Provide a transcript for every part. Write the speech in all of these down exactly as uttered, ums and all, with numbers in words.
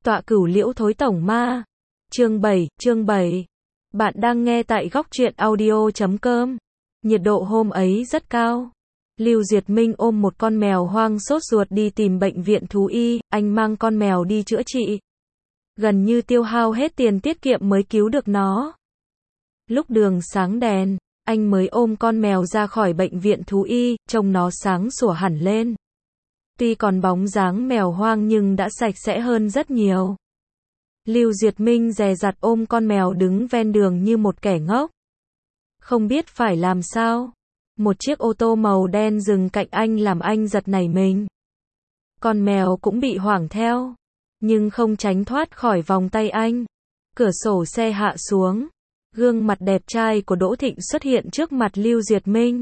Tọa Cửu Liễu Thối Tổng Ma. Chương bảy, chương bảy. Bạn đang nghe tại góc truyện audio chấm com. Nhiệt độ hôm ấy rất cao. Lưu Diệt Minh ôm một con mèo hoang sốt ruột đi tìm bệnh viện thú y, anh mang con mèo đi chữa trị. Gần như tiêu hao hết tiền tiết kiệm mới cứu được nó. Lúc đường sáng đèn, anh mới ôm con mèo ra khỏi bệnh viện thú y, trông nó sáng sủa hẳn lên. Tuy còn bóng dáng mèo hoang nhưng đã sạch sẽ hơn rất nhiều. Lưu Diệt Minh dè dặt ôm con mèo đứng ven đường như một kẻ ngốc. Không biết phải làm sao. Một chiếc ô tô màu đen dừng cạnh anh làm anh giật nảy mình. Con mèo cũng bị hoảng theo, nhưng không tránh thoát khỏi vòng tay anh. Cửa sổ xe hạ xuống. Gương mặt đẹp trai của Đỗ Thịnh xuất hiện trước mặt Lưu Diệt Minh.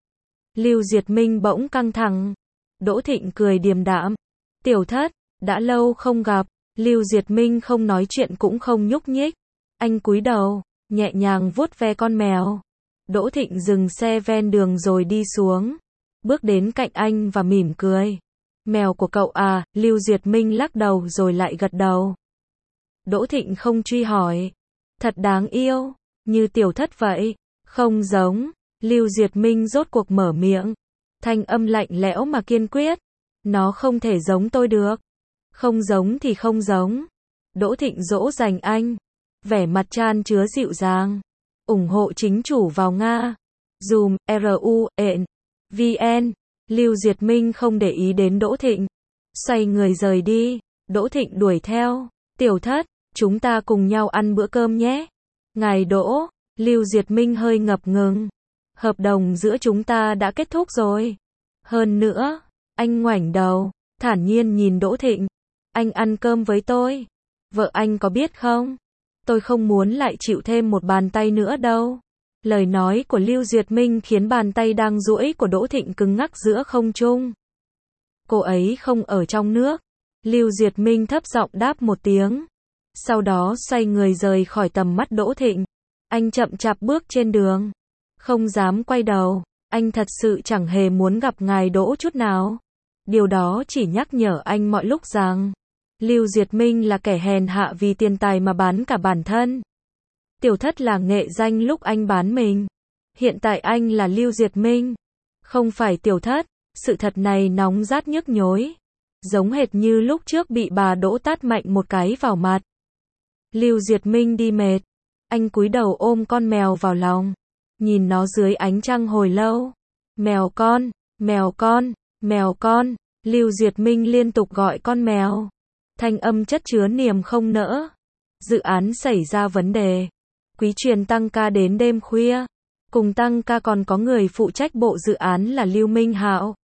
Lưu Diệt Minh bỗng căng thẳng. Đỗ Thịnh cười điềm đạm. Tiểu thất, đã lâu không gặp. Lưu Diệt Minh không nói chuyện cũng không nhúc nhích. Anh cúi đầu, nhẹ nhàng vuốt ve con mèo. Đỗ Thịnh dừng xe ven đường rồi đi xuống. Bước đến cạnh anh và mỉm cười. Mèo của cậu à? Lưu Diệt Minh lắc đầu rồi lại gật đầu. Đỗ Thịnh không truy hỏi. Thật đáng yêu, như tiểu thất vậy. Không giống. Lưu Diệt Minh rốt cuộc mở miệng. Thanh âm lạnh lẽo mà kiên quyết. Nó không thể giống tôi được. Không giống thì không giống. Đỗ Thịnh dỗ dành anh. Vẻ mặt chan chứa dịu dàng. Ủng hộ chính chủ vào Nga. Zoom, R U, E N, V N. Lưu Diệt Minh không để ý đến Đỗ Thịnh. Xoay người rời đi. Đỗ Thịnh đuổi theo. Tiểu thất, chúng ta cùng nhau ăn bữa cơm nhé. Ngài Đỗ. Lưu Diệt Minh hơi ngập ngừng. Hợp đồng giữa chúng ta đã kết thúc rồi. Hơn nữa, anh ngoảnh đầu, thản nhiên nhìn Đỗ Thịnh. Anh ăn cơm với tôi. Vợ anh có biết không? Tôi không muốn lại chịu thêm một bàn tay nữa đâu. Lời nói của Lưu Diệt Minh khiến bàn tay đang duỗi của Đỗ Thịnh cứng ngắc giữa không trung. Cô ấy không ở trong nước. Lưu Diệt Minh thấp giọng đáp một tiếng. Sau đó xoay người rời khỏi tầm mắt Đỗ Thịnh. Anh chậm chạp bước trên đường. Không dám quay đầu. Anh thật sự chẳng hề muốn gặp ngài Đỗ chút nào. Điều đó chỉ nhắc nhở anh mọi lúc rằng Lưu Diệt Minh là kẻ hèn hạ vì tiền tài mà bán cả bản thân. Tiểu thất là nghệ danh lúc anh bán mình. Hiện tại anh là Lưu Diệt Minh, không phải tiểu thất. Sự thật này nóng rát nhức nhối. Giống hệt như lúc trước bị bà Đỗ tát mạnh một cái vào mặt. Lưu Diệt Minh đi mệt. Anh cúi đầu ôm con mèo vào lòng. Nhìn nó dưới ánh trăng hồi lâu. Mèo con, mèo con, mèo con. Lưu Diệt Minh liên tục gọi con mèo. Thanh âm chất chứa niềm không nỡ. Dự án xảy ra vấn đề. Quý Truyền tăng ca đến đêm khuya. Cùng tăng ca còn có người phụ trách bộ dự án là Lưu Minh Hạo.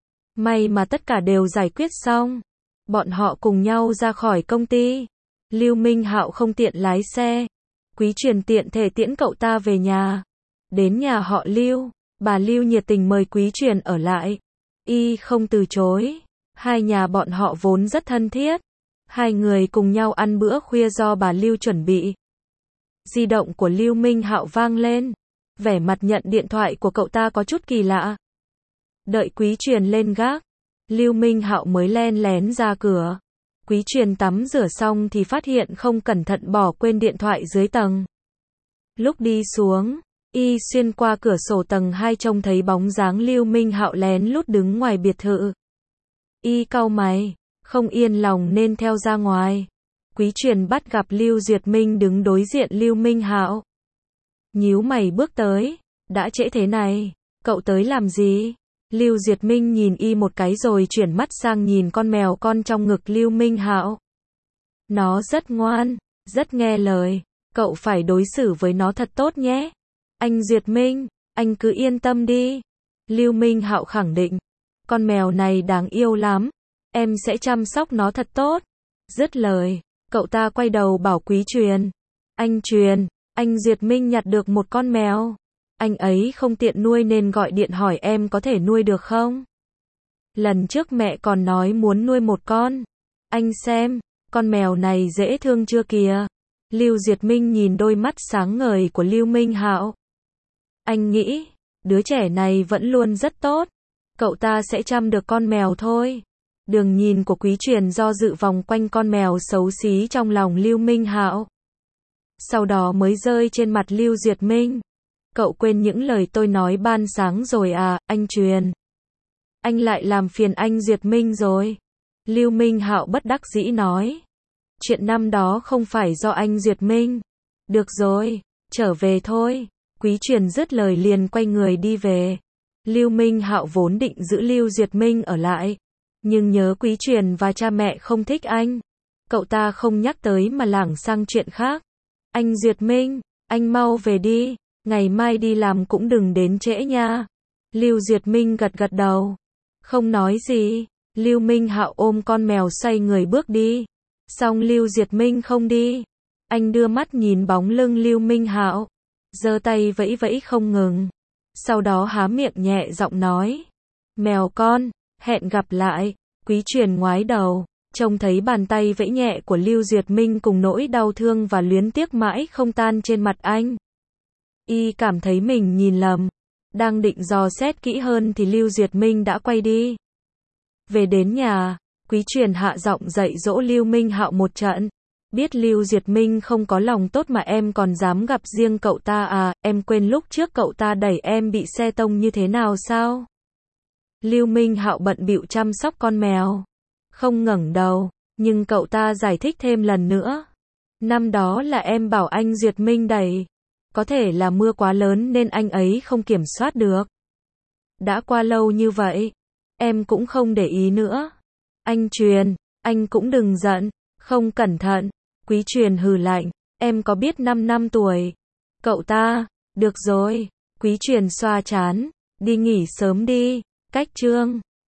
May mà tất cả đều giải quyết xong. Bọn họ cùng nhau ra khỏi công ty. Lưu Minh Hạo không tiện lái xe. Quý Truyền tiện thể tiễn cậu ta về nhà. Đến nhà họ Lưu, bà Lưu nhiệt tình mời Quý Truyền ở lại. Y không từ chối. Hai nhà bọn họ vốn rất thân thiết. Hai người cùng nhau ăn bữa khuya do bà Lưu chuẩn bị. Di động của Lưu Minh Hạo vang lên. Vẻ mặt nhận điện thoại của cậu ta có chút kỳ lạ. Đợi Quý Truyền lên gác, Lưu Minh Hạo mới len lén ra cửa. Quý Truyền tắm rửa xong thì phát hiện không cẩn thận bỏ quên điện thoại dưới tầng. Lúc đi xuống, y xuyên qua cửa sổ tầng hai trông thấy bóng dáng Lưu Minh Hạo lén lút đứng ngoài biệt thự. Y cau mày, không yên lòng nên theo ra ngoài. Quý Truyền bắt gặp Lưu Diệt Minh đứng đối diện Lưu Minh Hạo. Nhíu mày bước tới. Đã trễ thế này, cậu tới làm gì? Lưu Diệt Minh nhìn y một cái rồi chuyển mắt sang nhìn con mèo con trong ngực Lưu Minh Hạo. Nó rất ngoan, rất nghe lời. Cậu phải đối xử với nó thật tốt nhé. Anh Diệt Minh, anh cứ yên tâm đi. Lưu Minh Hạo khẳng định. Con mèo này đáng yêu lắm. Em sẽ chăm sóc nó thật tốt. Dứt lời, cậu ta quay đầu bảo Quý Truyền. Anh Truyền, anh Diệt Minh nhặt được một con mèo. Anh ấy không tiện nuôi nên gọi điện hỏi em có thể nuôi được không? Lần trước mẹ còn nói muốn nuôi một con. Anh xem, con mèo này dễ thương chưa kìa. Lưu Diệt Minh nhìn đôi mắt sáng ngời của Lưu Minh Hạo. Anh nghĩ, đứa trẻ này vẫn luôn rất tốt. Cậu ta sẽ chăm được con mèo thôi. Đường nhìn của Quý Truyền do dự vòng quanh con mèo xấu xí trong lòng Lưu Minh Hạo. Sau đó mới rơi trên mặt Lưu Duyệt Minh. Cậu quên những lời tôi nói ban sáng rồi à, anh Truyền. Anh lại làm phiền anh Duyệt Minh rồi. Lưu Minh Hạo bất đắc dĩ nói. Chuyện năm đó không phải do anh Duyệt Minh. Được rồi, trở về thôi. Quý Truyền dứt lời liền quay người đi về. Lưu Minh Hạo vốn định giữ Lưu Duyệt Minh ở lại, nhưng nhớ Quý Truyền và cha mẹ không thích anh. Cậu ta không nhắc tới mà lảng sang chuyện khác. Anh Duyệt Minh, anh mau về đi, ngày mai đi làm cũng đừng đến trễ nha. Lưu Duyệt Minh gật gật đầu, không nói gì. Lưu Minh Hạo ôm con mèo xoay người bước đi. Xong Lưu Duyệt Minh không đi. Anh đưa mắt nhìn bóng lưng Lưu Minh Hạo, giơ tay vẫy vẫy không ngừng. Sau đó há miệng nhẹ giọng nói. Mèo con, hẹn gặp lại. Quý Truyền ngoái đầu, trông thấy bàn tay vẫy nhẹ của Lưu Duyệt Minh cùng nỗi đau thương và luyến tiếc mãi không tan trên mặt anh. Y cảm thấy mình nhìn lầm. Đang định dò xét kỹ hơn thì Lưu Duyệt Minh đã quay đi. Về đến nhà, Quý Truyền hạ giọng dạy dỗ Lưu Minh Hạo một trận. Biết Lưu Duyệt Minh không có lòng tốt mà em còn dám gặp riêng cậu ta à, em quên lúc trước cậu ta đẩy em bị xe tông như thế nào sao? Lưu Minh Hạo bận bịu chăm sóc con mèo, không ngẩng đầu, nhưng cậu ta giải thích thêm lần nữa. Năm đó là em bảo anh Duyệt Minh đẩy, có thể là mưa quá lớn nên anh ấy không kiểm soát được. Đã qua lâu như vậy, em cũng không để ý nữa. Anh Truyền, anh cũng đừng giận, không cẩn thận. Quý Truyền hừ lạnh, em có biết năm năm tuổi. Cậu ta, được rồi. Quý Truyền xoa trán, đi nghỉ sớm đi. Cách chương